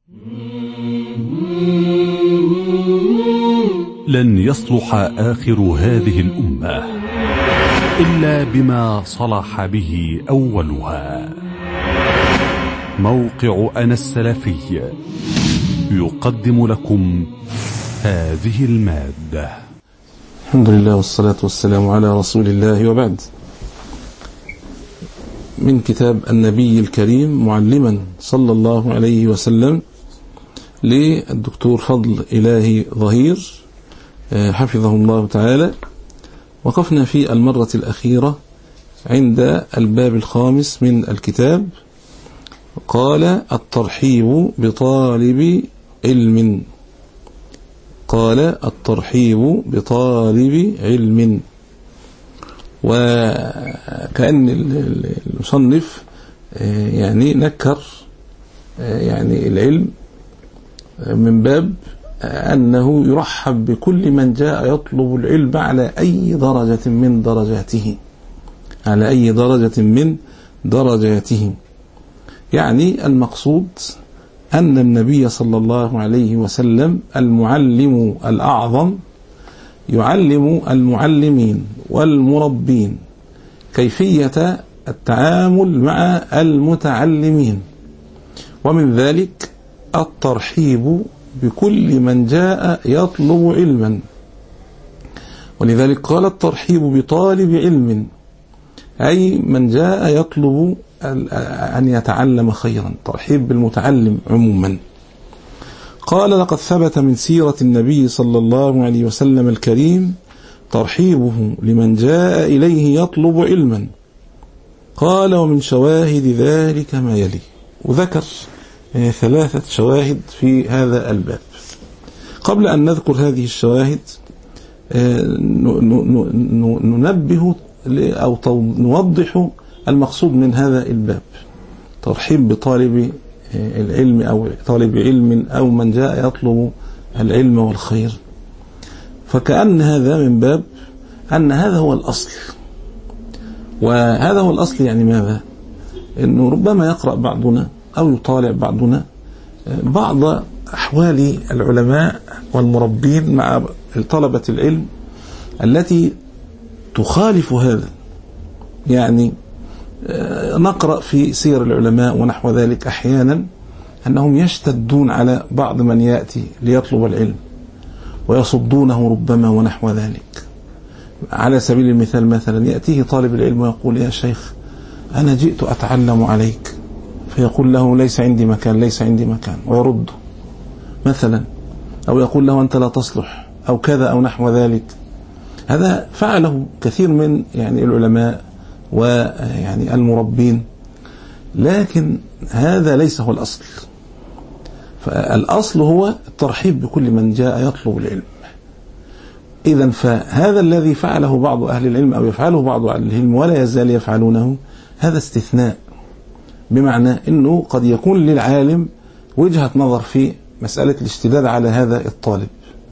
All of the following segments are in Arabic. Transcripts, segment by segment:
لن يصلح آخر هذه الأمة إلا بما صلح به أولها. موقع أنا السلفي يقدم لكم هذه المادة. الحمد لله والصلاة والسلام على رسول الله، وبعد. من كتاب النبي الكريم معلما صلى الله عليه وسلم للدكتور فضل إلهي ظهير حفظه الله تعالى. وقفنا في المرة الأخيرة عند الباب الخامس من الكتاب. قال: الترحيب بطالب علم. قال: الترحيب بطالب علم. وكأن المصنف يعني نكر يعني العلم من باب أنه يرحب بكل من جاء يطلب العلم على أي درجة من درجاته، على أي درجة من درجاته. يعني المقصود أن النبي صلى الله عليه وسلم المعلم الأعظم يعلم المعلمين والمربين كيفية التعامل مع المتعلمين، ومن ذلك الترحيب بكل من جاء يطلب علما. ولذلك قال: الترحيب بطالب علم، أي من جاء يطلب أن يتعلم خيرا، ترحيب بالمتعلم عموما. قال: لقد ثبت من سيرة النبي صلى الله عليه وسلم الكريم ترحيبه لمن جاء إليه يطلب علما. قال: ومن شواهد ذلك ما يلي. وذكر 3 شواهد في هذا الباب. قبل أن نذكر هذه الشواهد ننبه أو نوضح المقصود من هذا الباب: ترحيب بطالب العلم أو طالب علم أو من جاء يطلب العلم والخير. فكأن هذا من باب أن هذا هو الأصل. وهذا هو الأصل يعني ماذا؟ إنه ربما يقرأ بعضنا أو يطالع بعضنا بعض أحوال العلماء والمربين مع طلبة العلم التي تخالف هذا. يعني نقرأ في سير العلماء ونحو ذلك أحيانا أنهم يشتدون على بعض من يأتي ليطلب العلم ويصدونه ربما ونحو ذلك. على سبيل المثال مثلا يأتيه طالب العلم ويقول: يا شيخ أنا جئت أتعلم عليك، فيقول له: ليس عندي مكان، ليس عندي مكان، ويرد مثلا. أو يقول له: أنت لا تصلح، أو كذا أو نحو ذلك. هذا فعله كثير من يعني العلماء ويعني المربين، لكن هذا ليس هو الأصل. فالأصل هو الترحيب بكل من جاء يطلب العلم. إذن فهذا الذي فعله بعض أهل العلم أو يفعله بعض أهل العلم ولا يزال يفعلونه، هذا استثناء، بمعنى أنه قد يكون للعالم وجهة نظر في مسألة الاشتداد على هذا الطالب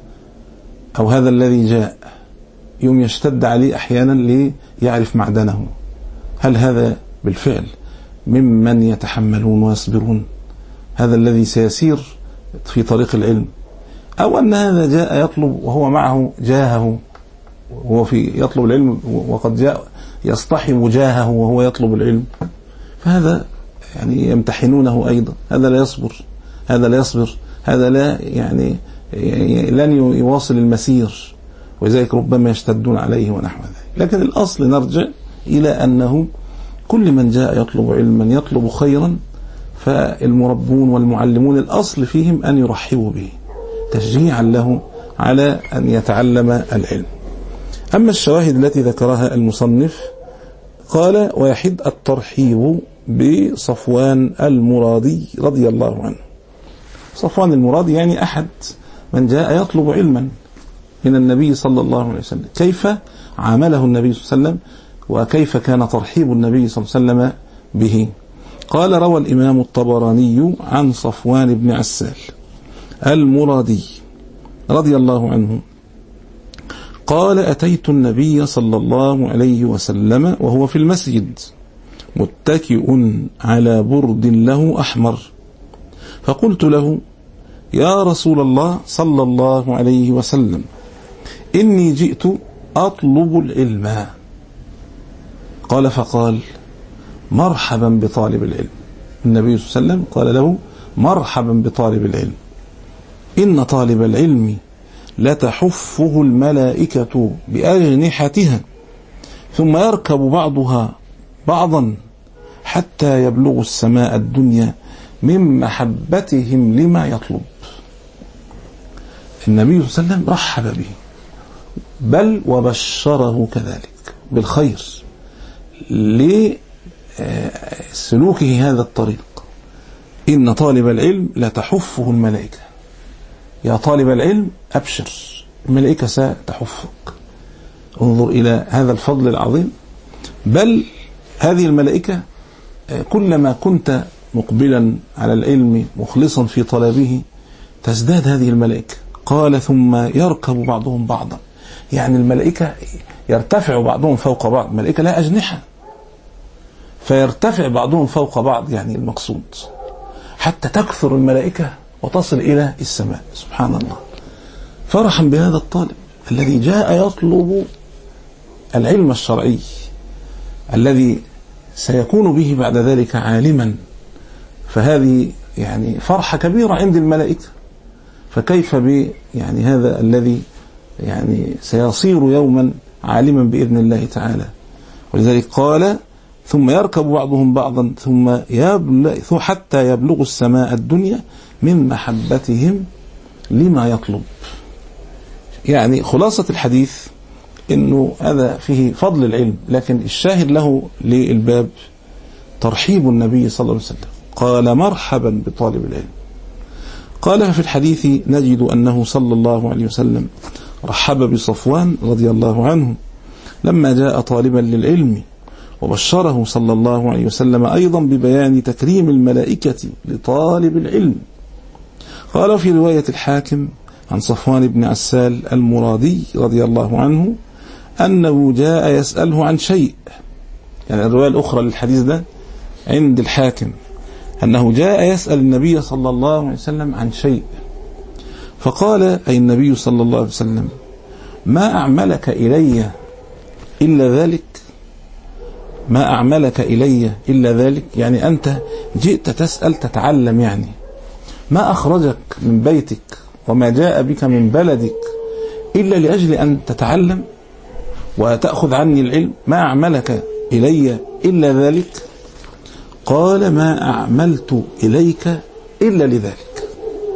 أو هذا الذي جاء، يوم يشتد عليه أحيانا ليعرف معدنه. هل هذا بالفعل ممن يتحملون ويصبرون، هذا الذي سيسير في طريق العلم، أو أن هذا جاء يطلب وهو معه جاهه وهو في يطلب العلم وقد جاء يصطحب جاهه وهو يطلب العلم، فهذا يعني يمتحنونه أيضا. هذا لا يصبر، هذا لا يصبر، هذا لا يعني لن يواصل المسير، ولذلك ربما يشتدون عليه ونحو ذلك. لكن الأصل نرجع إلى أنه كل من جاء يطلب علما يطلب خيرا، فالمربون والمعلمون الأصل فيهم أن يرحبوا به تشجيعا له على أن يتعلم العلم. أما الشواهد التي ذكرها المصنف، قال: ويحد الترحيب بصفوان المرادي رضي الله عنه. صفوان المرادي يعني أحد من جاء يطلب علما من النبي صلى الله عليه وسلم. كيف عامله النبي صلى الله عليه وسلم وكيف كان ترحيب النبي صلى الله عليه وسلم به؟ قال: روى الإمام الطبراني عن صفوان بن عسال المرادي رضي الله عنه قال: أتيت النبي صلى الله عليه وسلم وهو في المسجد متكئ على برد له أحمر، فقلت له: يا رسول الله صلى الله عليه وسلم، إني جئت أطلب العلم. قال: فقال: مرحبا بطالب العلم. النبي صلى الله عليه وسلم قال له: مرحبا بطالب العلم، إن طالب العلم لتحفه الملائكة بأجنحتها ثم يركب بعضها بعضا حتى يبلغ السماء الدنيا من محبتهم لما يطلب. النبي صلى الله عليه وسلم رحب به، بل وبشره كذلك بالخير لسلوكه هذا الطريق. إن طالب العلم لتحفه الملائكة. يا طالب العلم أبشر، الملائكة ستحفك. انظر إلى هذا الفضل العظيم. بل هذه الملائكة كلما كنت مقبلا على العلم مخلصا في طلبه تزداد هذه الملائكة. قال: ثم يركب بعضهم بعضا، يعني الملائكة يرتفع بعضهم فوق بعض. الملائكة لا أجنحة، فيرتفع بعضهم فوق بعض، يعني المقصود حتى تكثر الملائكة وتصل إلى السماء. سبحان الله. فرحا بهذا الطالب الذي جاء يطلب العلم الشرعي الذي سيكون به بعد ذلك عالما، فهذه يعني فرحة كبيرة عند الملائكة. فكيف يعني هذا الذي يعني سيصير يوما عالما بإذن الله تعالى. ولذلك قال: ثم يركب بعضهم بعضا ثم حتى يبلغ السماء الدنيا من محبتهم لما يطلب. يعني خلاصة الحديث إنه هذا فيه فضل العلم، لكن الشاهد له للباب ترحيب النبي صلى الله عليه وسلم. قال: مرحبا بطالب العلم. قال: ففي الحديث نجد أنه صلى الله عليه وسلم رحب بصفوان رضي الله عنه لما جاء طالبا للعلم، وبشره صلى الله عليه وسلم أيضا ببيان تكريم الملائكة لطالب العلم. قال في رواية الحاكم عن صفوان بن عسال المرادي رضي الله عنه أنه جاء يسأله عن شيء. يعني الرواية الأخرى للحديث ده عند الحاكم أنه جاء يسأل النبي صلى الله عليه وسلم عن شيء، فقال أي النبي صلى الله عليه وسلم: ما أعملك إلي إلا ذلك؟ ما أعملك إلي إلا ذلك، يعني أنت جئت تسأل تتعلم، يعني ما أخرجك من بيتك وما جاء بك من بلدك إلا لأجل أن تتعلم وتأخذ عني العلم. ما أعملك إلي إلا ذلك؟ قال: ما أعملت إليك إلا لذلك.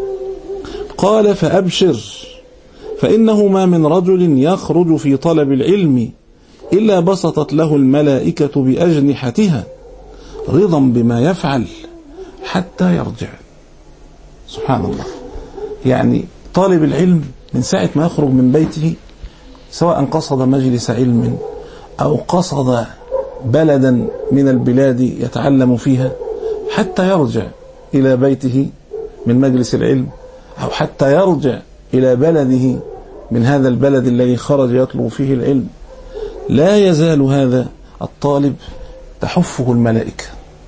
قال: فأبشر، فإنه ما من رجل يخرج في طلب العلم إلا بسطت له الملائكة بأجنحتها رضا بما يفعل حتى يرجع. سبحان الله. يعني طالب العلم من ساعة ما يخرج من بيته، سواء قصد مجلس علم أو قصد بلدا من البلاد يتعلم فيها، حتى يرجع إلى بيته من مجلس العلم، أو حتى يرجع إلى بلده من هذا البلد الذي خرج يطلب فيه العلم، لا يزال هذا الطالب تحفه الملائكة.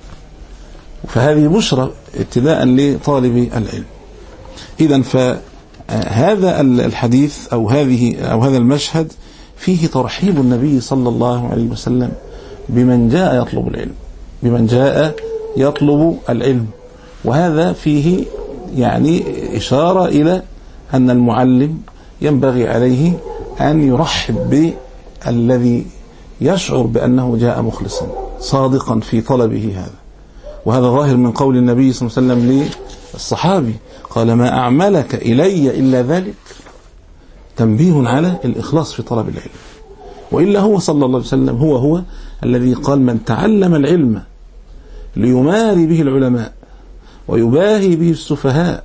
فهذه بشرى ابتداء لطالب العلم. إذن فهذا الحديث أو هذا المشهد فيه ترحيب النبي صلى الله عليه وسلم بمن جاء يطلب العلم، بمن جاء يطلب العلم. وهذا فيه يعني إشارة إلى أن المعلم ينبغي عليه أن يرحب بالذي يشعر بأنه جاء مخلصا صادقا في طلبه هذا. وهذا ظاهر من قول النبي صلى الله عليه وسلم للصحابي، قال: ما أعملك إلي إلا ذلك، تنبيه على الإخلاص في طلب العلم. وإلا هو صلى الله عليه وسلم هو الذي قال: من تعلم العلم ليماري به العلماء ويباهي به السفهاء.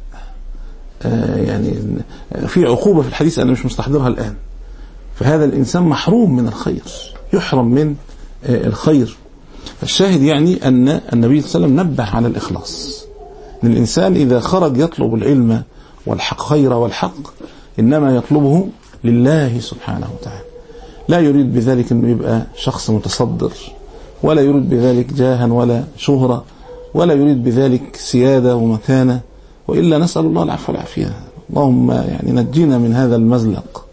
يعني في عقوبة في الحديث أنا مش مستحضرها الآن. فهذا الإنسان محروم من الخير، يحرم من الخير. فالشاهد يعني أن النبي صلى الله عليه وسلم نبه على الإخلاص، أن الإنسان إذا خرج يطلب العلم والحق خير والحق إنما يطلبه لله سبحانه وتعالى، لا يريد بذلك أنه يبقى شخص متصدر، ولا يريد بذلك جاها ولا شهرة، ولا يريد بذلك سيادة ومكانة، وإلا نسأل الله العفو والعافية. اللهم يعني نجينا من هذا المزلق.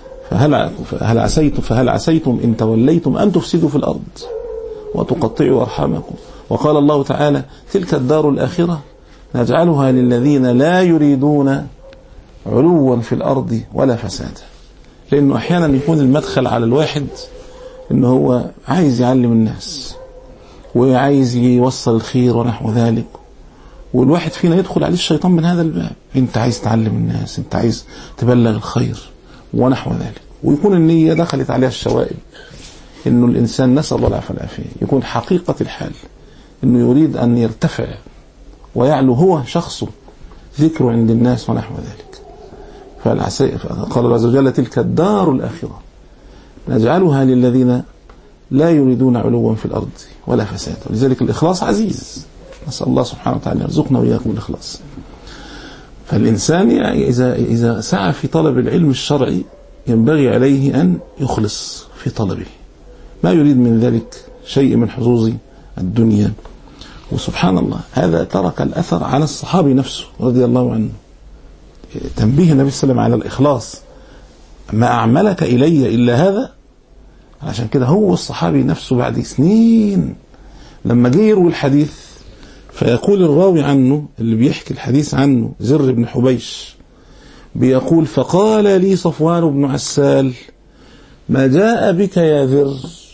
فهل عسيتم إن توليتم أن تفسدوا في الأرض وتقطعوا أرحامكم. وقال الله تعالى: تلك الدار الآخرة نجعلها للذين لا يريدون علوا في الأرض ولا فسادا. لأنه أحيانا يكون المدخل على الواحد إنه هو عايز يعلم الناس وعايز يوصل الخير ونحو ذلك، والواحد فينا يدخل عليه الشيطان من هذا الباب. انت عايز تعلم الناس، انت عايز تبلغ الخير ونحو ذلك، ويكون النية دخلت عليها الشوائب، انه الانسان نسأل الله العافية والعافية يكون حقيقة الحال انه يريد ان يرتفع ويعلو هو شخصه، ذكره عند الناس ونحو ذلك. قال الله عز وجل: تلك الدار الآخرة نجعلها للذين لا يريدون علوا في الأرض ولا فساد. ولذلك الإخلاص عزيز، نسأل الله سبحانه وتعالى يرزقنا وإياكم الإخلاص. فالإنسان إذا سعى في طلب العلم الشرعي ينبغي عليه أن يخلص في طلبه، ما يريد من ذلك شيء من حظوظ الدنيا. وسبحان الله هذا ترك الأثر على الصحابي نفسه رضي الله عنه. تنبيه النبي صلى الله عليه وسلم على الإخلاص: ما أعملك إلي إلا هذا. عشان كده هو الصحابي نفسه بعد سنين لما جه يروي الحديث، فيقول الراوي عنه اللي بيحكي الحديث عنه زر بن حبيش، بيقول: فقال لي صفوان بن عسال: ما جاء بك يا ذر؟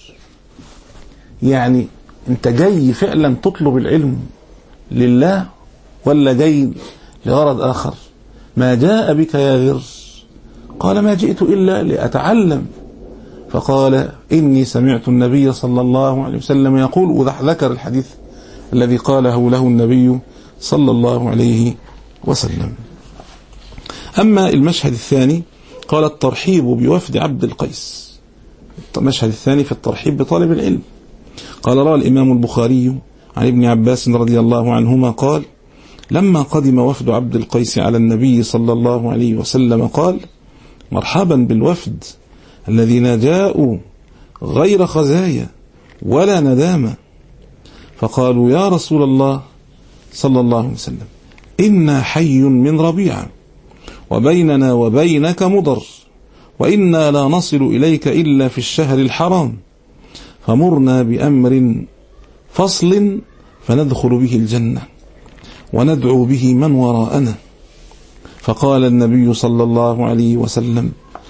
يعني انت جاي فعلا تطلب العلم لله ولا جاي لغرض آخر؟ ما جاء بك يا ذر؟ قال: ما جئت إلا لأتعلم. فقال: إني سمعت النبي صلى الله عليه وسلم يقول، وذكر الحديث الذي قاله له النبي صلى الله عليه وسلم. أما المشهد الثاني قال: الترحيب بوفد عبد القيس. المشهد الثاني في الترحيب بطالب العلم. قال: روى الإمام البخاري عن ابن عباس رضي الله عنهما قال: لما قدم وفد عبد القيس على النبي صلى الله عليه وسلم قال: مرحبا بالوفد الذين جاءوا غير خزايا ولا ندامة. فقالوا: يا رسول الله صلى الله عليه وسلم، إنا حي من ربيعة وبيننا وبينك مضر، وإنا لا نصل إليك إلا في الشهر الحرام، فمرنا بأمر فصل فندخل به الجنة وندعو به من وراءنا. فقال النبي صلى الله عليه وسلم: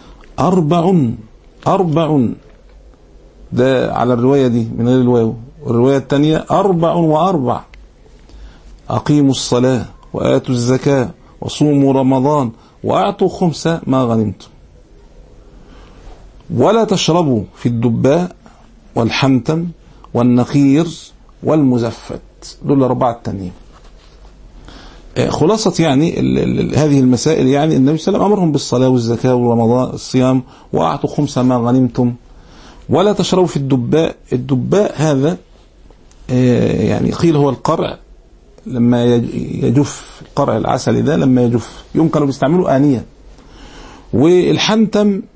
أربع. ده على الرواية دي من غير الواو، والرواية الثانية 4 و4: أقيموا الصلاة وآتوا الزكاة وصوموا رمضان وأعطوا 5 ما غنمتم، ولا تشربوا في الدباء والحنتم والنقير والمزفت. دول 4 التانيين. خلاصة يعني هذه المسائل، يعني النبي صلى الله عليه وسلم أمرهم بالصلاة والزكاة ورمضان الصيام وأعطوا 5 ما غنمتم، ولا تشربوا في الدباء. الدباء هذا يعني قيل هو القرع، لما يجف القرع العسلي ده لما يجف يوم كانوا بيستعملوا آنية. والحنتم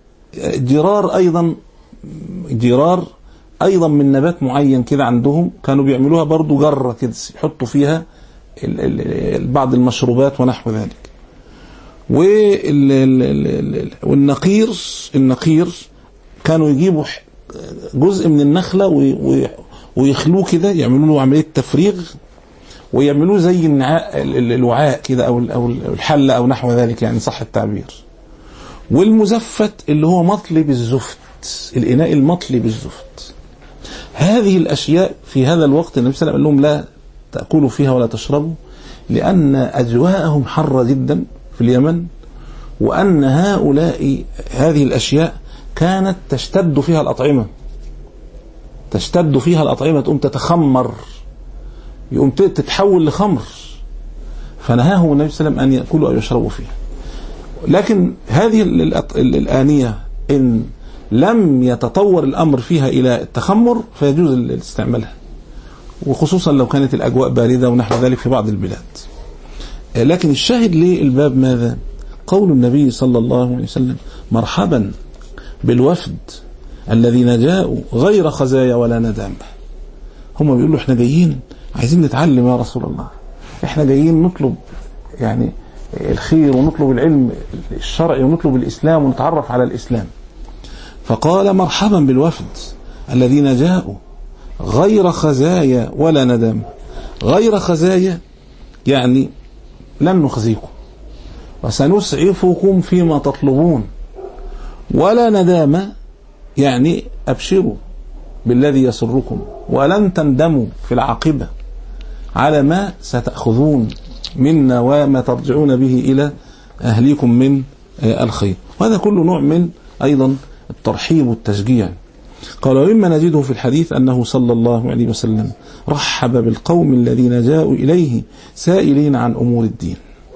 جرار أيضا من نبات معين كده عندهم، كانوا بيعملوها برضو جرة كده يحطوا فيها بعض المشروبات ونحو ذلك. والنقير كانوا يجيبوا جزء من النخلة ويخلوه كده، يعملوا له عملية تفريغ ويعملوه زي الوعاء كده أو الحلة أو نحو ذلك، يعني صح التعبير. والمزفت اللي هو مطلي بالزفت، الإناء المطلي بالزفت. هذه الأشياء في هذا الوقت النبي صلى الله عليه وسلم قال لهم: لا تأكلوا فيها ولا تشربوا، لأن أجواءهم حرة جدا في اليمن، وأن هذه الأشياء كانت تشتد فيها الأطعمة، تقوم تتخمر، يقوم تتحول لخمر، فنهاهم النبي صلى الله عليه وسلم أن يأكلوا أو يشربوا فيها. لكن هذه الآنية إن لم يتطور الأمر فيها إلى التخمر فيجوز استعمالها، وخصوصا لو كانت الأجواء باردة ونحو ذلك في بعض البلاد. لكن الشاهد للباب ماذا؟ قول النبي صلى الله عليه وسلم: مرحبا بالوفد الذين جاءوا غير خزايا ولا ندامة. هم بيقولوا: احنا جايين عايزين نتعلم يا رسول الله، احنا جايين نطلب يعني الخير ونطلب العلم الشرعي ونطلب الإسلام ونتعرف على الإسلام. فقال مرحبا بالوفد الذين جاءوا غير خزايا ولا ندم. غير خزايا يعني لن نخزيكم وسنسعفكم فيما تطلبون، ولا ندامة يعني أبشروا بالذي يسركم ولن تندموا في العاقبة على ما ستأخذون منا وما ترجعون به إلى أهليكم من الخير. وهذا كله نوع من أيضا الترحيب والتشجيع. قال ومما نجده في الحديث أنه صلى الله عليه وسلم رحب بالقوم الذين جاءوا إليه سائلين عن أمور الدين.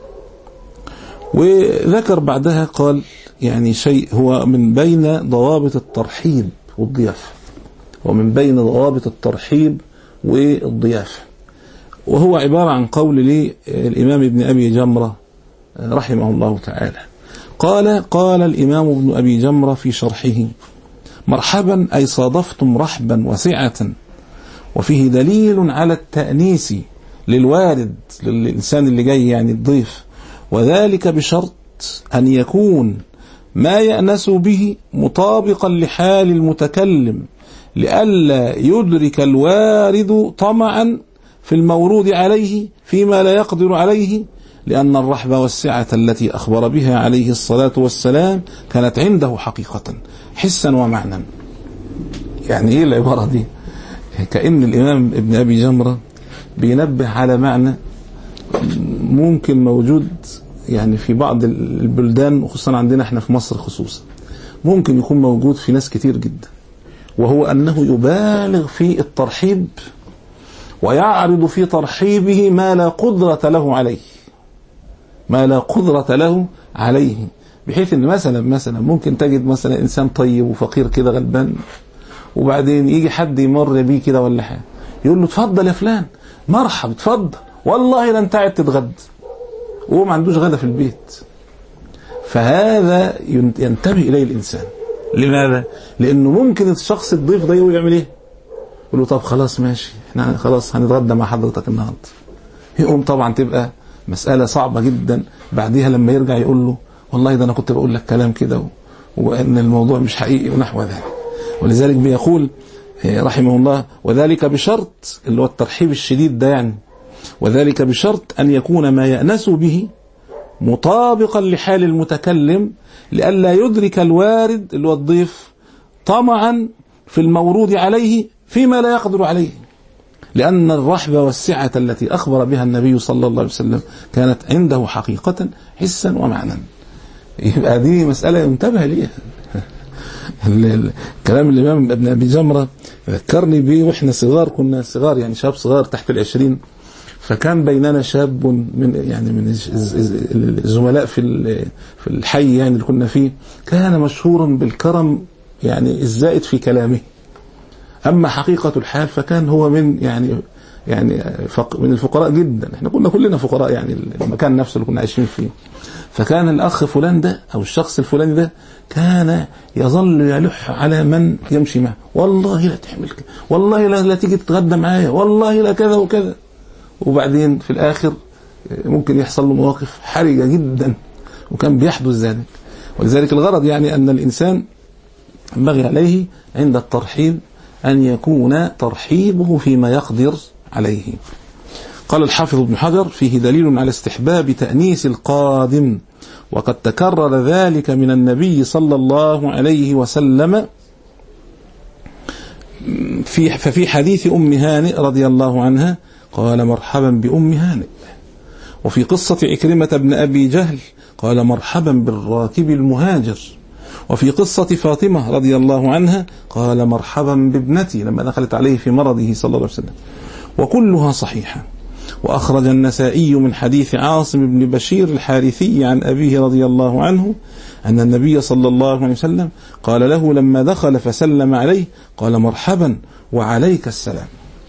وذكر بعدها قال يعني شيء هو من بين ضوابط الترحيب والضيافة، ومن بين ضوابط الترحيب والضيافة، وهو عبارة عن قول للإمام ابن أبي جمرة رحمه الله تعالى. قال الإمام ابن أبي جمرة في شرحه مرحبا أي صادفتم رحبا وسعة، وفيه دليل على التأنيس للوارد للإنسان اللي جاي يعني الضيف، وذلك بشرط أن يكون ما يأنس به مطابقا لحال المتكلم لئلا يدرك الوارد طمعا في المورود عليه فيما لا يقدر عليه، لأن الرحب والسعة التي أخبر بها عليه الصلاة والسلام كانت عنده حقيقة حسا ومعنى. يعني إيه العبارة دي؟ كأن الإمام ابن أبي جمرة بينبه على معنى ممكن موجود يعني في بعض البلدان، وخصوصا عندنا احنا في مصر خصوصا، ممكن يكون موجود في ناس كتير جدا، وهو أنه يبالغ في الترحيب ويعرض في ترحيبه ما لا قدرة له عليه، ما لا قدرة له عليه، بحيث ان مثلا ممكن تجد مثلا انسان طيب وفقير كده غلبان، وبعدين يجي حد يمر بيه كده ولا حاجه يقول له اتفضل يا فلان، مرحب اتفضل، والله لن تعد تتغدى، وهو ما عندوش غدا في البيت. فهذا ينتبه اليه الانسان. لماذا؟ لانه ممكن الشخص الضيف ده يعمل ايه؟ يقول له طب خلاص ماشي، احنا خلاص هنتغدى مع حضرتك النهارده. يقوم طبعا تبقى مسألة صعبة جدا. بعدها لما يرجع يقول له والله ده أنا كنت بقول لك كلام كده وأن الموضوع مش حقيقي ونحو ذلك. ولذلك بيقول رحمه الله وذلك بشرط، اللي هو الترحيب الشديد ده يعني، وذلك بشرط أن يكون ما يأنس به مطابقا لحال المتكلم لئلا يدرك الوارد اللي هو الضيف طمعا في المورود عليه فيما لا يقدر عليه، لأن الرحب والسعة التي أخبر بها النبي صلى الله عليه وسلم كانت عنده حقيقة حسا ومعنى. يبقى دي مسألة ينتبه ليها. كلام الإمام ابن أبي جمرة ذكرني به وإحنا صغار، كنا صغار يعني شاب صغار تحت 20، فكان بيننا شاب من يعني من الزملاء في الحي يعني اللي كنا فيه، كان مشهورا بالكرم يعني الزائد في كلامه. أما حقيقة الحال فكان هو من يعني من الفقراء جدا. احنا كنا كلنا فقراء يعني المكان نفسه اللي كنا عايشين فيه. فكان الأخ فلان ده أو الشخص الفلاني ده كان يظل يلح على من يمشي معه، والله لا تحمل كده، والله لا تيجي تتغدى معايا، والله لا كذا وكذا. وبعدين في الآخر ممكن يحصل له مواقف حرجة جدا، وكان بيحدث ذلك. ولذلك الغرض يعني أن الإنسان ينبغي عليه عند الترحيب أن يكون ترحيبه فيما يقدر عليه. قال الحافظ ابن حجر فيه دليل على استحباب تأنيس القادم، وقد تكرر ذلك من النبي صلى الله عليه وسلم ففي حديث أم هانئ رضي الله عنها قال مرحبا بأم هانئ، وفي قصة عكرمة بن أبي جهل قال مرحبا بالراكب المهاجر، وفي قصة فاطمة رضي الله عنها قال مرحبا بابنتي لما دخلت عليه في مرضه صلى الله عليه وسلم، وكلها صحيحة. وأخرج النسائي من حديث عاصم بن بشير الحارثي عن أبيه رضي الله عنه أن النبي صلى الله عليه وسلم قال له لما دخل فسلم عليه قال مرحبا وعليك السلام.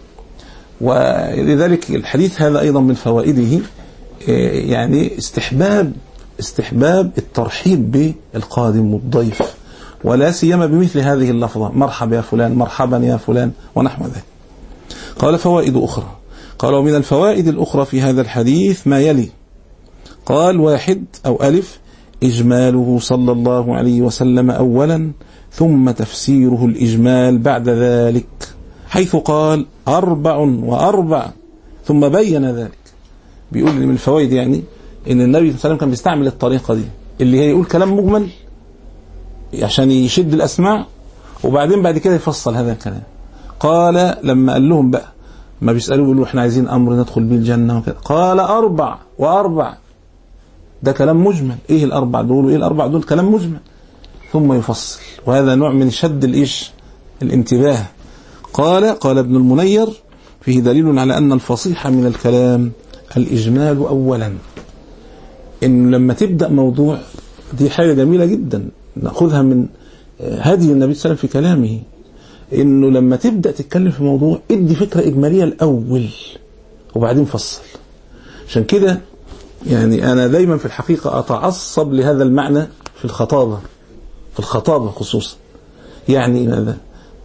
ولذلك الحديث هذا أيضا من فوائده يعني استحباب الترحيب بالقادم والضيف، ولا سيما بمثل هذه اللفظة مرحبا يا فلان، مرحبا يا فلان ونحو ذلك. قال فوائد أخرى. قال ومن الفوائد الأخرى في هذا الحديث ما يلي. قال: واحد أو ألف: إجماله صلى الله عليه وسلم أولا، ثم تفسيره الإجمال بعد ذلك، حيث قال 4 و4 ثم بين ذلك. بيقول من الفوائد يعني إن النبي صلى الله عليه وسلم كان بيستعمل الطريقة دي، اللي هي يقول كلام مجمل عشان يشد الأسماع، وبعدين بعد كده يفصل هذا الكلام. قال لما قال لهم بقى، ما بيسألوا يقولوا احنا عايزين أمر ندخل به الجنة وكذا، قال 4 و4، ده كلام مجمل. ايه ال4 دول وايه ال4 دول؟ كلام مجمل، ثم يفصل، وهذا نوع من شد الانتباه. قال ابن المنير: فيه دليل على أن الفصيح من الكلام الإجمال أولا. إن لما تبدأ موضوع، دي حاجة جميلة جدا نأخذها من هدي النبي صلى الله عليه وسلم في كلامه، إنه لما تبدأ تتكلم في موضوع ادي فكرة إجمالية الأول وبعدين فصل. عشان كده يعني أنا دايما في الحقيقة أتعصب لهذا المعنى في الخطابة خصوصا. يعني ماذا؟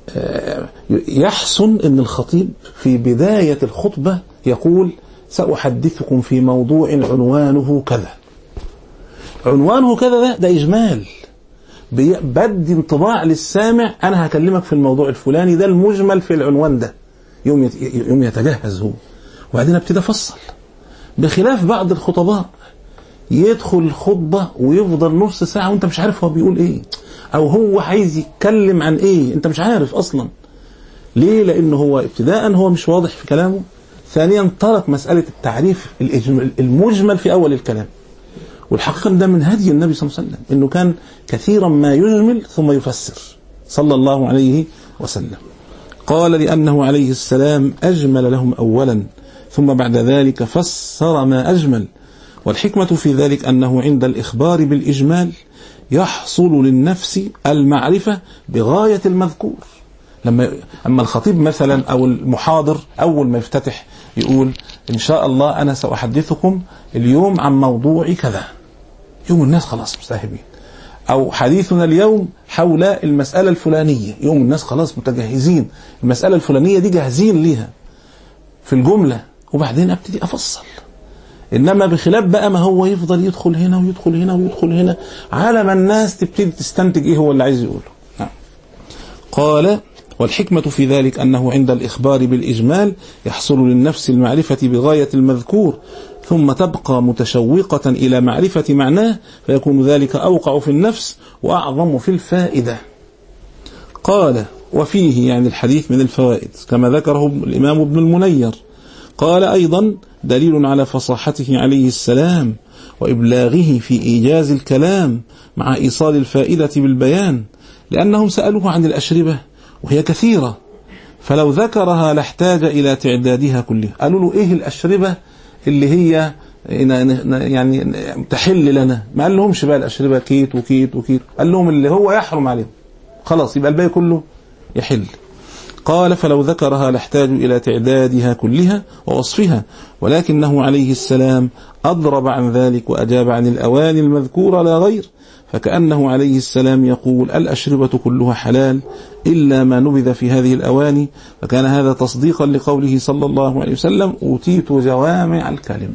يحسن أن الخطيب في بداية الخطبة يقول: سأحدثكم في موضوع عنوانه كذا. عنوانه كذا ده إجمال، بدي انطباع للسامع أنا هكلمك في الموضوع الفلاني، ده المجمل في العنوان ده، يوم يتجهز هو، وبعدين ابتدى أفصل. بخلاف بعض الخطباء يدخل الخطبة ويفضل نص ساعة وانت مش عارف هو بيقول ايه، او هو عايز يتكلم عن ايه، انت مش عارف اصلا. ليه؟ لانه هو ابتداء هو مش واضح في كلامه، ثانيا ترك مسألة التعريف المجمل في اول الكلام. والحقيقة ده من هدي النبي صلى الله عليه وسلم، انه كان كثيرا ما يجمل ثم يفسر صلى الله عليه وسلم. قال: لأنه عليه السلام أجمل لهم أولا، ثم بعد ذلك فسر ما أجمل. والحكمة في ذلك أنه عند الإخبار بالإجمال يحصل للنفس المعرفة بغاية المذكور. أما الخطيب مثلا أو المحاضر أول ما يفتتح يقول: إن شاء الله أنا سأحدثكم اليوم عن موضوع كذا، يوم الناس خلاص مستهبين. أو حديثنا اليوم حول المسألة الفلانية، يوم الناس خلاص متجهزين، المسألة الفلانية دي جاهزين ليها في الجملة، وبعدين أبتدي أفصل. إنما بخلاف بقى ما هو يفضل يدخل هنا ويدخل هنا ويدخل هنا على ما الناس تبتدي تستنتج إيه هو اللي عايز يقوله. قال: والحكمة في ذلك أنه عند الإخبار بالإجمال يحصل للنفس المعرفة بغاية المذكور، ثم تبقى متشوقة إلى معرفة معناه، فيكون ذلك أوقع في النفس وأعظم في الفائدة. قال: وفيه يعني الحديث من الفوائد كما ذكره الإمام ابن المنير. قال: أيضا دليل على فصاحته عليه السلام وإبلاغه في إيجاز الكلام مع إيصال الفائدة بالبيان، لأنهم سألوه عن الأشربة وهي كثيرة، فلو ذكرها لاحتاج إلى تعدادها كلها. قالوا له: إيه الأشربة اللي هي يعني تحل لنا؟ ما قال لهمش بقى الأشربة كيت وكيت وكيت، قال لهم اللي هو يحرم عليهم، خلاص يبقى الباقي كله يحل. قال: فلو ذكرها لاحتاج إلى تعدادها كلها ووصفها، ولكنه عليه السلام أضرب عن ذلك وأجاب عن الأواني المذكورة لا غير، فكأنه عليه السلام يقول: الأشربة كلها حلال إلا ما نبذ في هذه الأواني. فكان هذا تصديقا لقوله صلى الله عليه وسلم: أوتيت جوامع الكلم.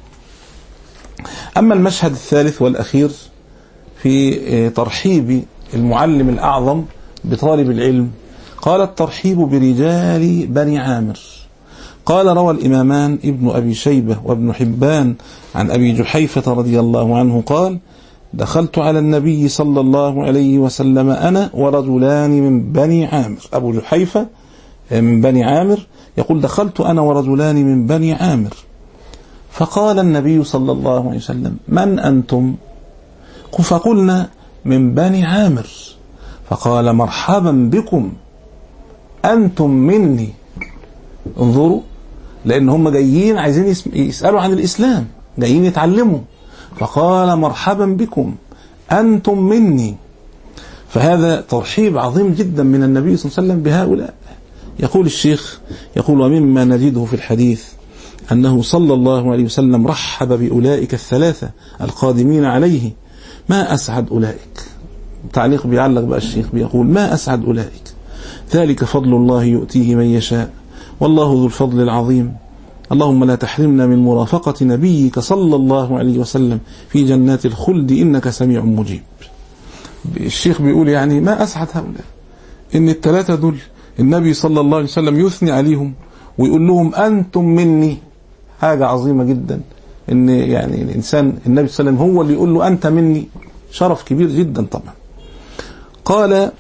أما المشهد الثالث والأخير في ترحيب المعلم الأعظم بطالب العلم، قال: الترحيب برجال بني عامر. قال: روى الإمامان ابن أبي شيبة وابن حبان عن أبي جحيفة رضي الله عنه قال: دخلت على النبي صلى الله عليه وسلم أنا ورجلان من بني عامر. أبو جحيفة من بني عامر يقول: دخلت أنا ورجلان من بني عامر، فقال النبي صلى الله عليه وسلم: من أنتم؟ فقلنا: من بني عامر. فقال: مرحبا بكم، أنتم مني. انظروا، لأن هم جايين عايزين يسألوا عن الإسلام، جايين يتعلموا، فقال: مرحبا بكم، أنتم مني. فهذا ترحيب عظيم جدا من النبي صلى الله عليه وسلم بهؤلاء. يقول الشيخ، يقول: ومما نجده في الحديث أنه صلى الله عليه وسلم رحب بأولئك الثلاثة القادمين عليه. ما أسعد أولئك. تعليق بيعلق بقى الشيخ بيقول: ما أسعد أولئك، ذلك فضل الله يؤتيه من يشاء، والله ذو الفضل العظيم. اللهم لا تحرمنا من مرافقة نبيك صلى الله عليه وسلم في جنات الخلد إنك سميع مجيب. الشيخ بيقول يعني ما أسعد هؤلاء إن الثلاثة دول النبي صلى الله عليه وسلم يثني عليهم ويقول لهم أنتم مني. حاجة عظيمة جدا إن يعني الإنسان النبي صلى الله عليه وسلم هو اللي يقول له أنت مني، شرف كبير جدا طبعا. قال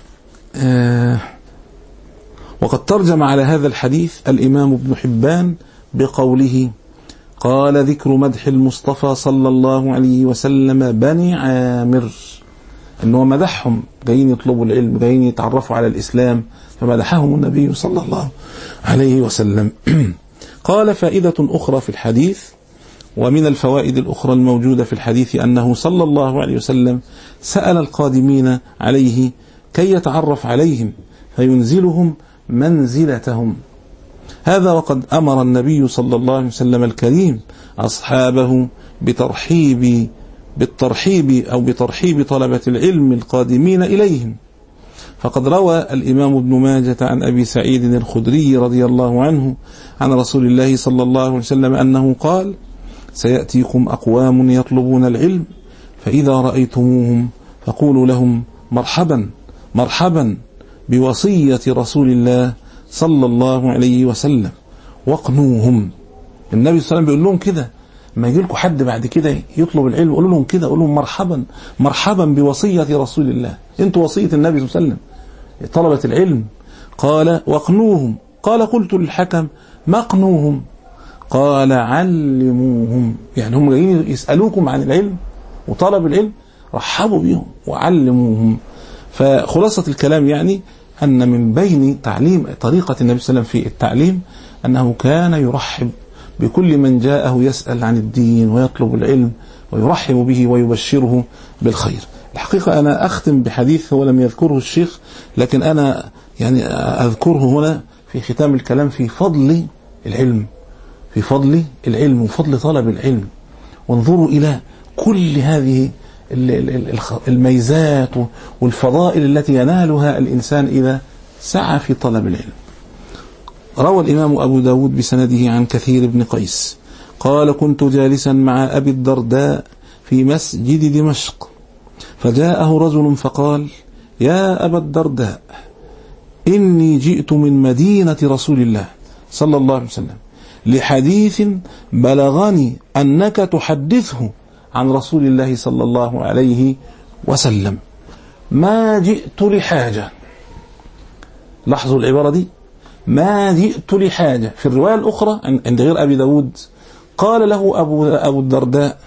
وقد ترجم على هذا الحديث الإمام ابن حبان بقوله قال ذكر مدح المصطفى صلى الله عليه وسلم بني عامر، إنه مدحهم، جايين يطلبوا العلم، جايين يتعرفوا على الإسلام، فمدحهم النبي صلى الله عليه وسلم. قال فائدة أخرى في الحديث، ومن الفوائد الأخرى الموجودة في الحديث أنه صلى الله عليه وسلم سأل القادمين عليه كي يتعرف عليهم فينزلهم منزلتهم. هذا وقد أمر النبي صلى الله عليه وسلم الكريم أصحابه بترحيب طلبة العلم القادمين إليهم. فقد روى الإمام ابن ماجة عن أبي سعيد الخدري رضي الله عنه عن رسول الله صلى الله عليه وسلم أنه قال سيأتيكم أقوام يطلبون العلم فإذا رأيتموهم فقولوا لهم مرحبا مرحبا بوصية رسول الله صلى الله عليه وسلم واقنوهم. النبي صلى الله عليه وسلم بيقول لهم كده، ما يجي لكم حد بعد كده يطلب العلم قولوا لهم كده، قولوا لهم مرحبا مرحبا بوصية رسول الله، انتوا وصية النبي صلى الله عليه وسلم طلبة العلم. قال واقنوهم. قال قلت للحكم ما اقنوهم؟ قال علموهم، يعني هم جايين يسألوكم عن العلم وطلب العلم، رحبوا بهم وعلموهم. فخلاصة الكلام يعني أن من بين تعليم طريقة النبي صلى الله عليه وسلم في التعليم أنه كان يرحب بكل من جاءه يسأل عن الدين ويطلب العلم ويرحب به ويبشره بالخير. الحقيقة أنا أختم بحديث هو لم يذكره الشيخ، لكن أنا يعني أذكره هنا في ختام الكلام في فضل العلم، في فضل العلم وفضل طلب العلم. وانظروا إلى كل هذه الميزات والفضائل التي ينالها الإنسان إذا سعى في طلب العلم. روى الإمام أبو داود بسنده عن كثير بن قيس قال كنت جالسا مع أبي الدرداء في مسجد دمشق فجاءه رجل فقال يا أبا الدرداء إني جئت من مدينة رسول الله صلى الله عليه وسلم لحديث بلغني أنك تحدثه عن رسول الله صلى الله عليه وسلم ما جئت لحاجة. لاحظوا العبارة دي، ما جئت لحاجة. في الرواية الأخرى عند غير أبي داود قال له أبو الدرداء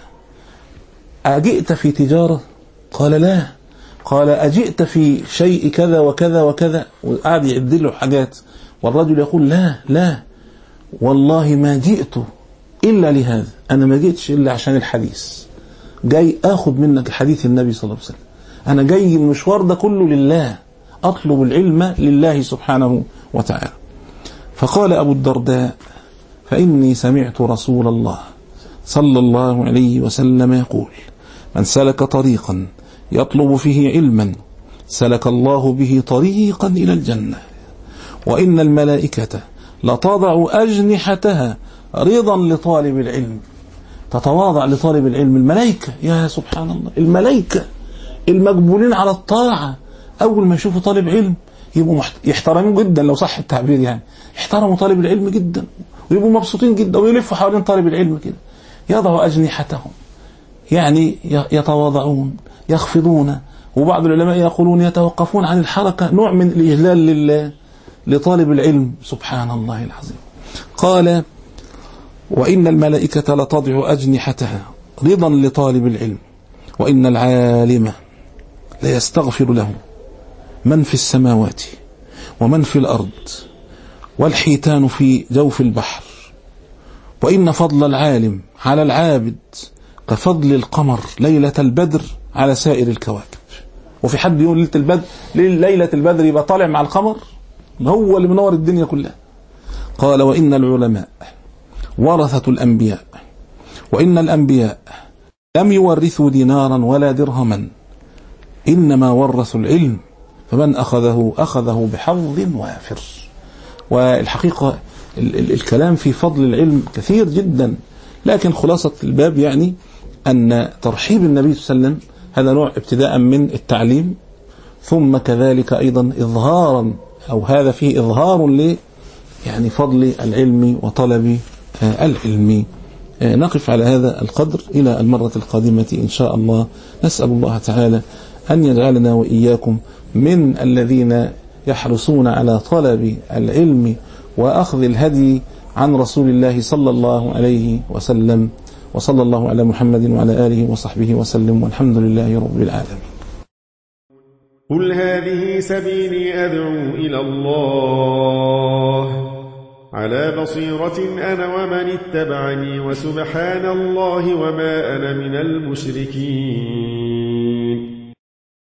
أجئت في تجارة؟ قال لا. قال أجئت في شيء كذا وكذا وكذا، وقعد يعد له حاجات، والرجل يقول لا والله ما جئت إلا لهذا، أنا ما جئتش إلا عشان الحديث، جاي أخذ منك حديث النبي صلى الله عليه وسلم، أنا جاي المشوار ده كله لله، أطلب العلم لله سبحانه وتعالى. فقال أبو الدرداء فإني سمعت رسول الله صلى الله عليه وسلم يقول من سلك طريقا يطلب فيه علما سلك الله به طريقا إلى الجنة وإن الملائكة لتضع أجنحتها رضا لطالب العلم. تتواضع لطالب العلم الملائكة، يا سبحان الله، الملائكة المقبولين على الطاعة أول ما يشوفوا طالب علم يبقوا يحترمون جدا، لو صح التعبير يعني، يحترموا طالب العلم جدا ويبقوا مبسوطين جدا ويلفوا حوالين طالب العلم كده، يضعوا أجنحتهم، يعني يتواضعون يخفضون، وبعض العلماء يقولون يتوقفون عن الحركة، نوع من الإجلال لله لطالب العلم. سبحان الله العظيم. قال وإن الملائكة لتضع أجنحتها رضا لطالب العلم وإن العالم ليستغفر له من في السماوات ومن في الأرض والحيتان في جوف البحر وإن فضل العالم على العابد كفضل القمر ليلة البدر على سائر الكواكب. وفي حد يقول ليلة البدر يبقى طالع مع القمر؟ هو اللي منور الدنيا كلها. قال وإن العلماء ورثة الأنبياء وإن الأنبياء لم يورثوا دينارا ولا درهما إنما ورثوا العلم فمن أخذه بحظ وافر. والحقيقة الكلام في فضل العلم كثير جدا، لكن خلاصة الباب يعني أن ترحيب النبي صلى الله عليه وسلم هذا نوع ابتداء من التعليم، ثم كذلك أيضا إظهارا، أو هذا فيه إظهار يعني فضل العلم وطلب العلم. نقف على هذا القدر إلى المرة القادمة إن شاء الله. نسأل الله تعالى أن يجعلنا وإياكم من الذين يحرصون على طلب العلم وأخذ الهدي عن رسول الله صلى الله عليه وسلم، وصلى الله على محمد وعلى آله وصحبه وسلم، والحمد لله رب العالمين. قل هذه سبيلي أدعو إلى الله على بصيرة أنا ومن اتبعني، وسبحان الله وما أنا من المشركين.